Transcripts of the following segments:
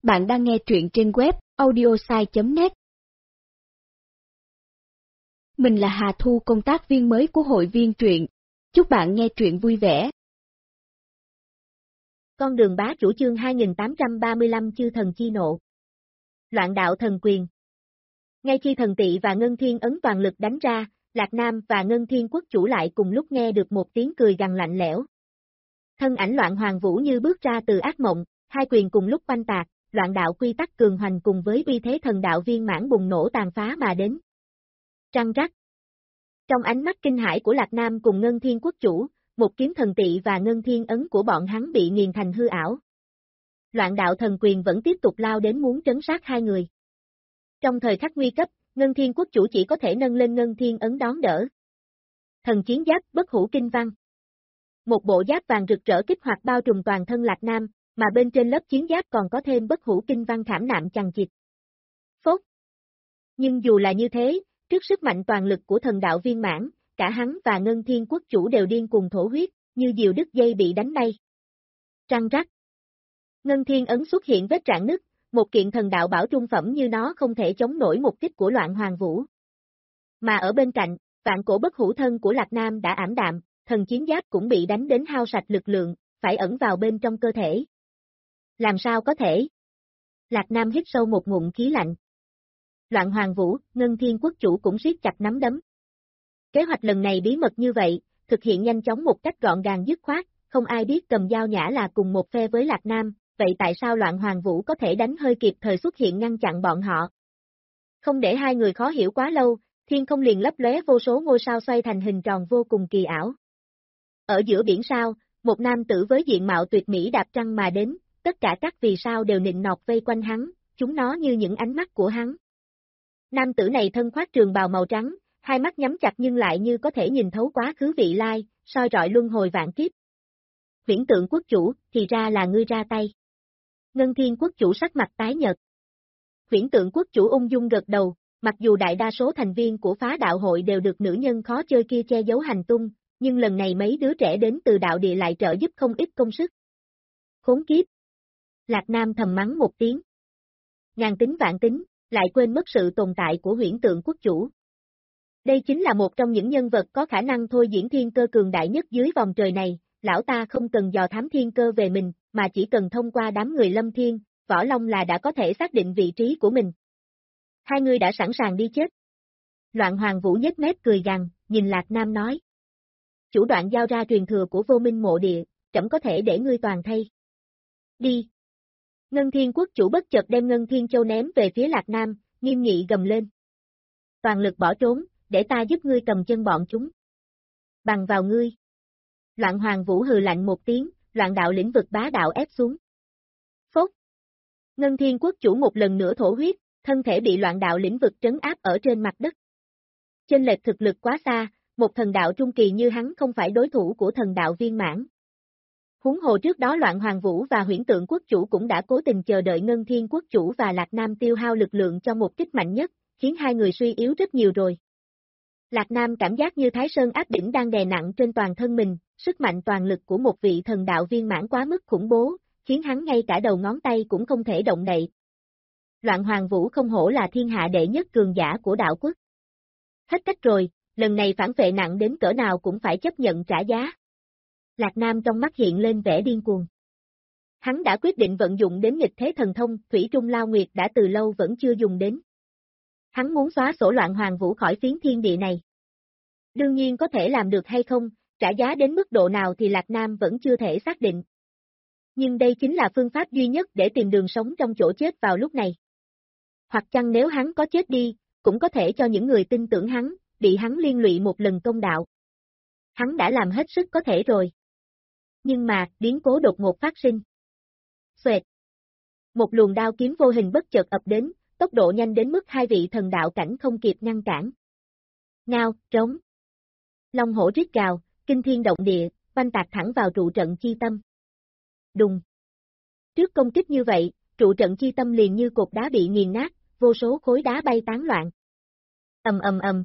Bạn đang nghe truyện trên web audiosai.net. Mình là Hà Thu, công tác viên mới của hội viên truyện. Chúc bạn nghe truyện vui vẻ. Con đường bá chủ chương 2835 chư thần chi nộ. Loạn đạo thần quyền. Ngay khi thần tị và Ngân Thiên ấn toàn lực đánh ra, Lạc Nam và Ngân Thiên quốc chủ lại cùng lúc nghe được một tiếng cười gằn lạnh lẽo. Thân ảnh Loạn Hoàng Vũ như bước ra từ ác mộng, hai quyền cùng lúc oanh tạc, loạn đạo quy tắc cường hoành cùng với uy thế thần đạo viên mãn bùng nổ tàn phá mà đến. Trăng rắc. Trong ánh mắt kinh hãi của Lạc Nam cùng Ngân Thiên quốc chủ, một kiếm thần tị và Ngân Thiên ấn của bọn hắn bị nghiền thành hư ảo. Loạn đạo thần quyền vẫn tiếp tục lao đến muốn trấn sát hai người. Trong thời khắc nguy cấp, Ngân Thiên quốc chủ chỉ có thể nâng lên Ngân Thiên ấn đón đỡ. Thần chiến giáp bất hủ kinh văn. Một bộ giáp vàng rực rỡ kích hoạt bao trùm toàn thân Lạc Nam, mà bên trên lớp chiến giáp còn có thêm bất hủ kinh văn khảm nạm chằng chịt. Phốt. Nhưng dù là như thế, trước sức mạnh toàn lực của thần đạo viên mãn, cả hắn và Ngân Thiên quốc chủ đều điên cuồng thổ huyết, như diều đứt dây bị đánh bay. Răng rắc. Ngân Thiên ấn xuất hiện vết rạn nứt, một kiện thần đạo bảo trung phẩm như nó không thể chống nổi một kích của Loạn Hoàng Vũ. Mà ở bên cạnh, vạn cổ bất hủ thân của Lạc Nam đã ảm đạm, thần chiến giáp cũng bị đánh đến hao sạch lực lượng, phải ẩn vào bên trong cơ thể. Làm sao có thể? Lạc Nam hít sâu một ngụm khí lạnh. Loạn Hoàng Vũ, Ngân Thiên quốc chủ cũng siết chặt nắm đấm. Kế hoạch lần này bí mật như vậy, thực hiện nhanh chóng một cách gọn gàng dứt khoát, không ai biết Cầm Dao Nhã là cùng một phe với Lạc Nam, vậy tại sao Loạn Hoàng Vũ có thể đánh hơi kịp thời xuất hiện ngăn chặn bọn họ? Không để hai người khó hiểu quá lâu, thiên không liền lấp lóe vô số ngôi sao xoay thành hình tròn vô cùng kỳ ảo. Ở giữa biển sao, một nam tử với diện mạo tuyệt mỹ đạp trăng mà đến, tất cả các vì sao đều nịnh nọt vây quanh hắn, chúng nó như những ánh mắt của hắn. Nam tử này thân khoác trường bào màu trắng, hai mắt nhắm chặt nhưng lại như có thể nhìn thấu quá khứ vị lai, soi rọi luân hồi vạn kiếp. Viễn Tượng quốc chủ, thì ra là ngươi ra tay. Ngân Thiên quốc chủ sắc mặt tái nhợt. Viễn Tượng quốc chủ ung dung gật đầu, mặc dù đại đa số thành viên của phá đạo hội đều được nữ nhân khó chơi kia che giấu hành tung, nhưng lần này mấy đứa trẻ đến từ đạo địa lại trợ giúp không ít công sức. Khốn kiếp! Lạc Nam thầm mắng một tiếng. Ngàn tính vạn tính, lại quên mất sự tồn tại của Huyễn Tượng quốc chủ. Đây chính là một trong những nhân vật có khả năng thôi diễn thiên cơ cường đại nhất dưới vòng trời này, lão ta không cần dò thám thiên cơ về mình, mà chỉ cần thông qua đám người Lâm Thiên, Võ Long là đã có thể xác định vị trí của mình. Hai người đã sẵn sàng đi chết. Loạn Hoàng Vũ nhếch mép cười gằn, nhìn Lạc Nam nói. Chủ đoạn giao ra truyền thừa của Vô Minh mộ địa, trẫm có thể để ngươi toàn thay. Đi. Ngân Thiên quốc chủ bất chợt đem Ngân Thiên Châu ném về phía Lạc Nam, nghiêm nghị gầm lên. Toàn lực bỏ trốn, để ta giúp ngươi cầm chân bọn chúng. Bằng vào ngươi. Loạn Hoàng Vũ hừ lạnh một tiếng, loạn đạo lĩnh vực bá đạo ép xuống. Phốt. Ngân Thiên quốc chủ một lần nữa thổ huyết, thân thể bị loạn đạo lĩnh vực trấn áp ở trên mặt đất. Chênh lệch thực lực quá xa, một thần đạo trung kỳ như hắn không phải đối thủ của thần đạo viên mãn. Huống hồ trước đó Loạn Hoàng Vũ và Huyễn Tượng quốc chủ cũng đã cố tình chờ đợi Ngân Thiên quốc chủ và Lạc Nam tiêu hao lực lượng cho một kích mạnh nhất, khiến hai người suy yếu rất nhiều rồi. Lạc Nam cảm giác như Thái Sơn áp đỉnh đang đè nặng trên toàn thân mình, sức mạnh toàn lực của một vị thần đạo viên mãn quá mức khủng bố, khiến hắn ngay cả đầu ngón tay cũng không thể động đậy. Loạn Hoàng Vũ không hổ là thiên hạ đệ nhất cường giả của đạo quốc. Hết cách rồi, lần này phản vệ nặng đến cỡ nào cũng phải chấp nhận trả giá. Lạc Nam trong mắt hiện lên vẻ điên cuồng. Hắn đã quyết định vận dụng đến nghịch thế thần thông, Thủy Trung Lao Nguyệt đã từ lâu vẫn chưa dùng đến. Hắn muốn xóa sổ Loạn Hoàng Vũ khỏi phiến thiên địa này. Đương nhiên có thể làm được hay không, trả giá đến mức độ nào thì Lạc Nam vẫn chưa thể xác định. Nhưng đây chính là phương pháp duy nhất để tìm đường sống trong chỗ chết vào lúc này. Hoặc chăng nếu hắn có chết đi, cũng có thể cho những người tin tưởng hắn, bị hắn liên lụy một lần công đạo. Hắn đã làm hết sức có thể rồi. Nhưng mà, biến cố đột ngột phát sinh. Xoẹt. Một luồng đao kiếm vô hình bất chợt ập đến, tốc độ nhanh đến mức hai vị thần đạo cảnh không kịp ngăn cản. Ngao, trống. Long hổ rít gào, kinh thiên động địa, oanh tạc thẳng vào trụ trận chi tâm. Đùng. Trước công kích như vậy, trụ trận chi tâm liền như cột đá bị nghiền nát, vô số khối đá bay tán loạn. Ầm ầm ầm.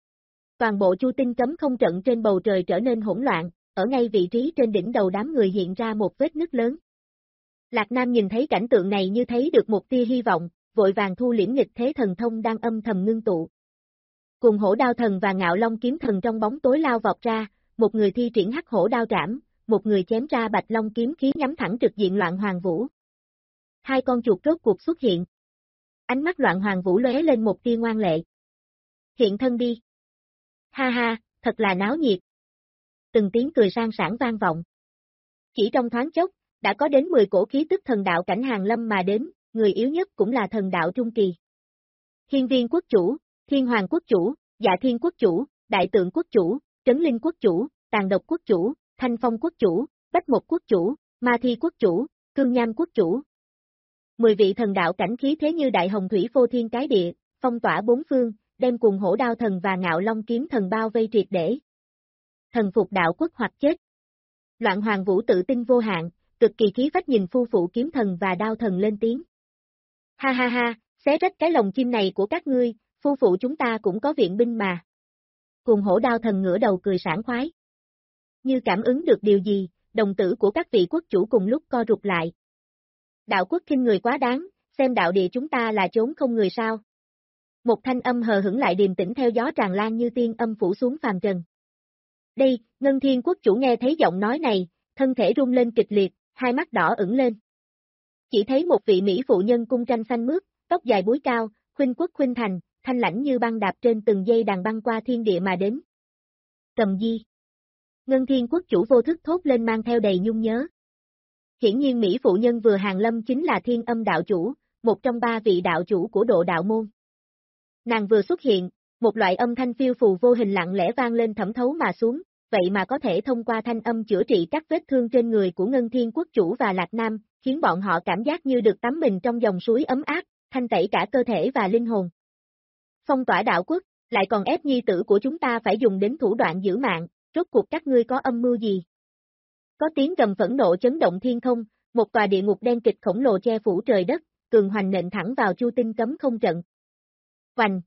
Toàn bộ Chu Tinh cấm không trận trên bầu trời trở nên hỗn loạn, ở ngay vị trí trên đỉnh đầu đám người hiện ra một vết nứt lớn. Lạc Nam nhìn thấy cảnh tượng này như thấy được một tia hy vọng, vội vàng thu liễm nghịch thế thần thông đang âm thầm ngưng tụ. Cùng hổ đao thần và ngạo long kiếm thần trong bóng tối lao vọt ra, một người thi triển hắc hổ đao trảm, một người chém ra bạch long kiếm khí nhắm thẳng trực diện Loạn Hoàng Vũ. Hai con chuột rốt cuộc xuất hiện. Ánh mắt Loạn Hoàng Vũ lóe lên một tia ngoan lệ. Hiện thân đi. Ha ha, thật là náo nhiệt. Từng tiếng cười sang sảng vang vọng. Chỉ trong thoáng chốc, đã có đến 10 cổ khí tức thần đạo cảnh hàng lâm mà đến, người yếu nhất cũng là thần đạo trung kỳ. Hiên Viên quốc chủ, Thiên Hoàng quốc chủ, Dạ Thiên quốc chủ, Đại Tượng quốc chủ, Trấn Linh quốc chủ, Tàn Độc quốc chủ, Thanh Phong quốc chủ, Bách Một quốc chủ, Ma Thi quốc chủ, Cương Nham quốc chủ. 10 vị thần đạo cảnh khí thế như đại hồng thủy phô thiên cái địa, phong tỏa bốn phương, đem cùng hổ đao thần và ngạo long kiếm thần bao vây triệt để. Thần phục đạo quốc hoặc chết. Loạn Hoàng Vũ tự tin vô hạn, cực kỳ khí phách nhìn phu phụ kiếm thần và đao thần lên tiếng. Ha ha ha, xé rách cái lồng chim này của các ngươi, phu phụ chúng ta cũng có viện binh mà. Cùng hổ đao thần ngửa đầu cười sảng khoái. Như cảm ứng được điều gì, đồng tử của các vị quốc chủ cùng lúc co rụt lại. Đạo quốc khinh người quá đáng, xem đạo địa chúng ta là trốn không người sao. Một thanh âm hờ hững lại điềm tĩnh theo gió tràn lan như tiên âm phủ xuống phàm trần. Đây, Ngân Thiên quốc chủ nghe thấy giọng nói này, thân thể rung lên kịch liệt, hai mắt đỏ ửng lên. Chỉ thấy một vị mỹ phụ nhân cung tranh xanh mướt, tóc dài búi cao, khuynh quốc khuynh thành, thanh lãnh như băng đạp trên từng dây đàn băng qua thiên địa mà đến. Cầm Di. Ngân Thiên quốc chủ vô thức thốt lên mang theo đầy nhung nhớ. Hiển nhiên mỹ phụ nhân vừa hàng lâm chính là Thiên Âm đạo chủ, một trong 3 vị đạo chủ của Độ đạo môn. Nàng vừa xuất hiện, một loại âm thanh phiêu phù vô hình lặng lẽ vang lên thẩm thấu mà xuống, vậy mà có thể thông qua thanh âm chữa trị các vết thương trên người của Ngân Thiên quốc chủ và Lạc Nam, khiến bọn họ cảm giác như được tắm mình trong dòng suối ấm áp, thanh tẩy cả cơ thể và linh hồn. Phong tỏa đạo quốc, lại còn ép nhi tử của chúng ta phải dùng đến thủ đoạn giữ mạng, rốt cuộc các ngươi có âm mưu gì? Có tiếng gầm phẫn nộ chấn động thiên không, một tòa địa ngục đen kịch khổng lồ che phủ trời đất, cường hoành nện thẳng vào Chu Tinh cấm không trận. Hoành!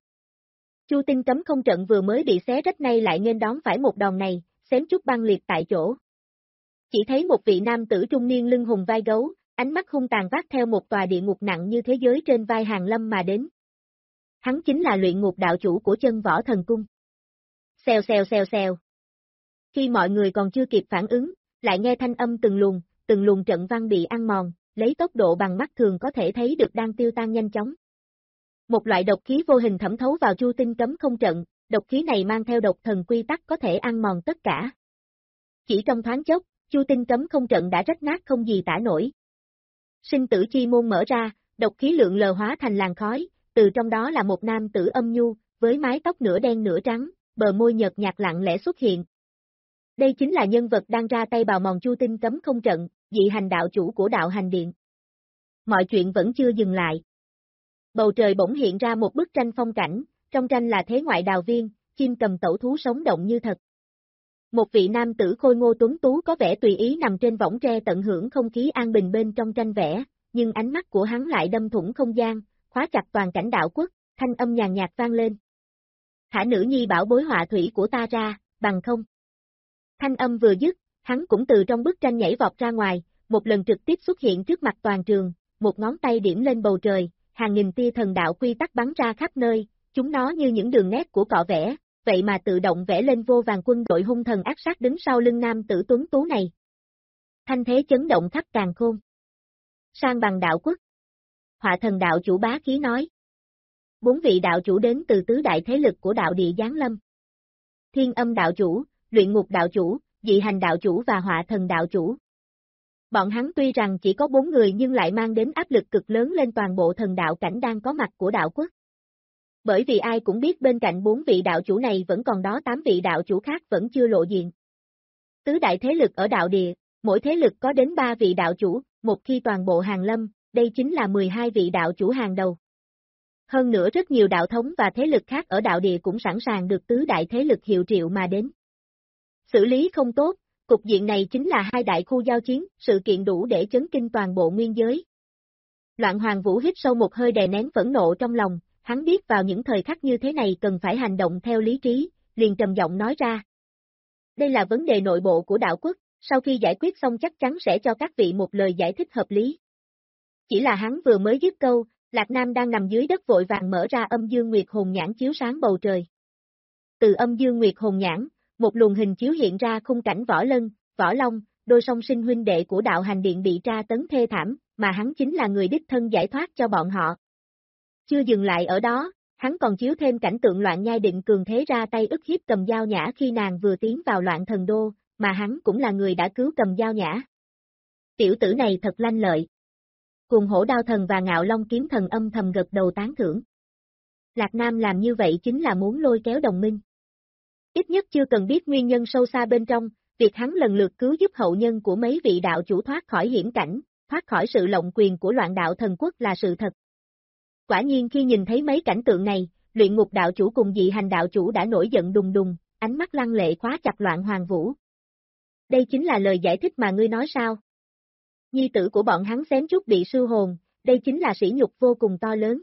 Chu Tinh cấm không trận vừa mới bị xé rách nay lại nghênh đón phải một đòn này, xém chút băng liệt tại chỗ. Chỉ thấy một vị nam tử trung niên lưng hùng vai gấu, ánh mắt hung tàn vác theo một tòa địa ngục nặng như thế giới trên vai hàng lâm mà đến. Hắn chính là Luyện Ngục đạo chủ của Chân Võ Thần Cung. Xèo xèo xèo xèo. Khi mọi người còn chưa kịp phản ứng, lại nghe thanh âm từng luồng trận văn bị ăn mòn, lấy tốc độ bằng mắt thường có thể thấy được đang tiêu tan nhanh chóng. Một loại độc khí vô hình thẩm thấu vào Chu Tinh cấm không trận, độc khí này mang theo độc thần quy tắc có thể ăn mòn tất cả. Chỉ trong thoáng chốc, Chu Tinh cấm không trận đã rách nát không gì tả nổi. Sinh tử chi môn mở ra, độc khí lượng lờ hóa thành làn khói, từ trong đó là một nam tử âm nhu, với mái tóc nửa đen nửa trắng, bờ môi nhợt nhạt lặng lẽ xuất hiện. Đây chính là nhân vật đang ra tay bào mòn Chu Tinh cấm không trận, dị hành đạo chủ của đạo hành điện. Mọi chuyện vẫn chưa dừng lại. Bầu trời bỗng hiện ra một bức tranh phong cảnh, trong tranh là thế ngoại đào viên, chim cầm tẩu thú sống động như thật. Một vị nam tử khôi ngô tuấn tú có vẻ tùy ý nằm trên võng tre tận hưởng không khí an bình bên trong tranh vẽ, nhưng ánh mắt của hắn lại đâm thủng không gian, khóa chặt toàn cảnh đạo quốc, thanh âm nhàn nhạt vang lên. Thả nữ nhi bảo bối họa thủy của ta ra, bằng không. Thanh âm vừa dứt, hắn cũng từ trong bức tranh nhảy vọt ra ngoài, một lần trực tiếp xuất hiện trước mặt toàn trường, một ngón tay điểm lên bầu trời, hàng nghìn tia thần đạo quy tắc bắn ra khắp nơi, chúng nó như những đường nét của cọ vẽ, vậy mà tự động vẽ lên vô vàn quân đội hung thần ác sát đứng sau lưng nam tử tuấn tú này. Thanh thế chấn động khắp càn khôn. Sang bằng đạo quốc. Họa thần đạo chủ bá khí nói. 4 vị đạo chủ đến từ tứ đại thế lực của đạo địa giáng lâm. Thiên Âm đạo chủ, Luyện Ngục đạo chủ, Dị Hành đạo chủ và Họa thần đạo chủ. Bọn hắn tuy rằng chỉ có 4 người nhưng lại mang đến áp lực cực lớn lên toàn bộ thần đạo cảnh đang có mặt của đạo quốc. Bởi vì ai cũng biết bên cạnh 4 vị đạo chủ này vẫn còn đó 8 vị đạo chủ khác vẫn chưa lộ diện. Tứ đại thế lực ở đạo địa, mỗi thế lực có đến 3 vị đạo chủ, một khi toàn bộ hàng lâm, đây chính là 12 vị đạo chủ hàng đầu. Hơn nữa rất nhiều đạo thống và thế lực khác ở đạo địa cũng sẵn sàng được tứ đại thế lực hiệu triệu mà đến. Xử lý không tốt, cục diện này chính là 2 đại khu giao chiến, sự kiện đủ để chấn kinh toàn bộ nguyên giới. Loạn Hoàng Vũ hít sâu một hơi đè nén phẫn nộ trong lòng, hắn biết vào những thời khắc như thế này cần phải hành động theo lý trí, liền trầm giọng nói ra. Đây là vấn đề nội bộ của đạo quốc, sau khi giải quyết xong chắc chắn sẽ cho các vị một lời giải thích hợp lý. Chỉ là hắn vừa mới dứt câu, Lạc Nam đang nằm dưới đất vội vàng mở ra âm dương nguyệt hồn nhãn chiếu sáng bầu trời. Từ âm dương nguyệt hồn nhãn, một luồng hình chiếu hiện ra khung cảnh Võ Lân, Võ Long, đôi song sinh huynh đệ của đạo hành điện bị tra tấn thê thảm, mà hắn chính là người đích thân giải thoát cho bọn họ. Chưa dừng lại ở đó, hắn còn chiếu thêm cảnh tượng Loạn Nhai Định cường thế ra tay ức hiếp Cầm Dao Nhã khi nàng vừa tiến vào Loạn Thần Đô, mà hắn cũng là người đã cứu Cầm Dao Nhã. Tiểu tử này thật lanh lợi. Cùng Hổ Đao Thần và Ngạo Long Kiếm Thần âm thầm gật đầu tán thưởng. Lạc Nam làm như vậy chính là muốn lôi kéo đồng minh. Ít nhất chưa cần biết nguyên nhân sâu xa bên trong, việc hắn lần lượt cứu giúp hậu nhân của mấy vị đạo chủ thoát khỏi hiểm cảnh, thoát khỏi sự lộng quyền của Loạn Đạo Thần Quốc là sự thật. Quả nhiên khi nhìn thấy mấy cảnh tượng này, Luyện Ngục đạo chủ cùng Dị Hành đạo chủ đã nổi giận đùng đùng, ánh mắt lăng lệ khóa chặt Loạn Hoàng Vũ. Đây chính là lời giải thích mà ngươi nói sao? Nhi tử của bọn hắn xém chút bị sư hồn, đây chính là sỉ nhục vô cùng to lớn.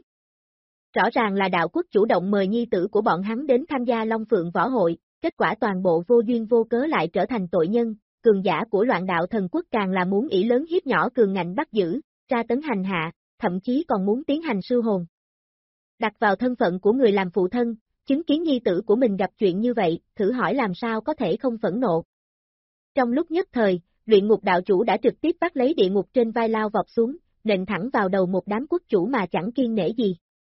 Rõ ràng là đạo quốc chủ động mời nhi tử của bọn hắn đến tham gia Long Phượng Võ Hội, kết quả toàn bộ vô duyên vô cớ lại trở thành tội nhân, cường giả của Loạn Đạo Thần Quốc càng là muốn ỷ lớn hiếp nhỏ cường ngạnh bắt giữ, tra tấn hành hạ, thậm chí còn muốn tiến hành sư hồn. Đặt vào thân phận của người làm phụ thân, chứng kiến nhi tử của mình gặp chuyện như vậy, thử hỏi làm sao có thể không phẫn nộ. Trong lúc nhất thời, Luyện Ngục đạo chủ đã trực tiếp bắt lấy địa ngục trên vai lao vọt xuống, nện thẳng vào đầu một đám quốc chủ mà chẳng kiêng nể gì.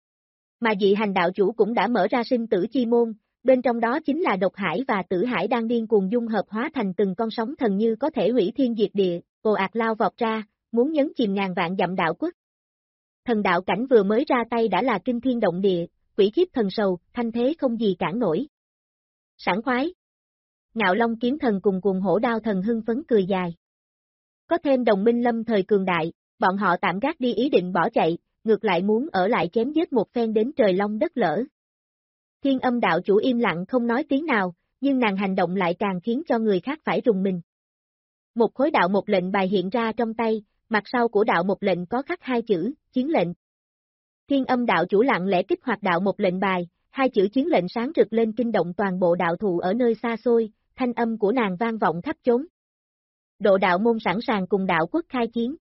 Mà Dị Hành đạo chủ cũng đã mở ra sinh tử chi môn, bên trong đó chính là độc hải và tử hải đang điên cuồng dung hợp hóa thành từng con sóng thần như có thể hủy thiên diệt địa, ồ ạt lao vọt ra, muốn nhấn chìm ngàn vạn dặm đạo quốc. Thần đạo cảnh vừa mới ra tay đã là kinh thiên động địa, quỷ khiếp thần sầu, thanh thế không gì cản nổi. Sảng khoái. Ngạo Long Kiếm Thần cùng Cuồng Hổ Đao Thần hưng phấn cười dài. Có thêm đồng minh lâm thời cường đại, bọn họ tạm gác đi ý định bỏ chạy, ngược lại muốn ở lại chém giết một phen đến trời long đất lở. Thiên Âm đạo chủ im lặng không nói tiếng nào, nhưng nàng hành động lại càng khiến cho người khác phải rùng mình. Một khối đạo một lệnh bài hiện ra trong tay, mặt sau của đạo một lệnh có khắc hai chữ, chiến lệnh. Thiên Âm đạo chủ lặng lẽ kích hoạt đạo một lệnh bài, hai chữ chiến lệnh sáng rực lên kinh động toàn bộ đạo thụ ở nơi xa xôi, thanh âm của nàng vang vọng khắp chốn. Độ đạo môn sẵn sàng cùng đạo quốc khai chiến.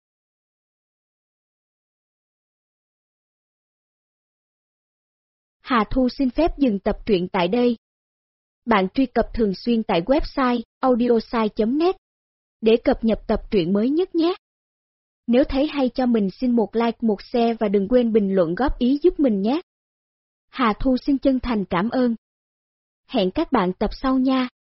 Hà Thu xin phép dừng tập truyện tại đây. Bạn truy cập thường xuyên tại website audiosai.net để cập nhật tập truyện mới nhất nhé. Nếu thấy hay cho mình xin một like, một share và đừng quên bình luận góp ý giúp mình nhé. Hà Thu xin chân thành cảm ơn. Hẹn các bạn tập sau nha.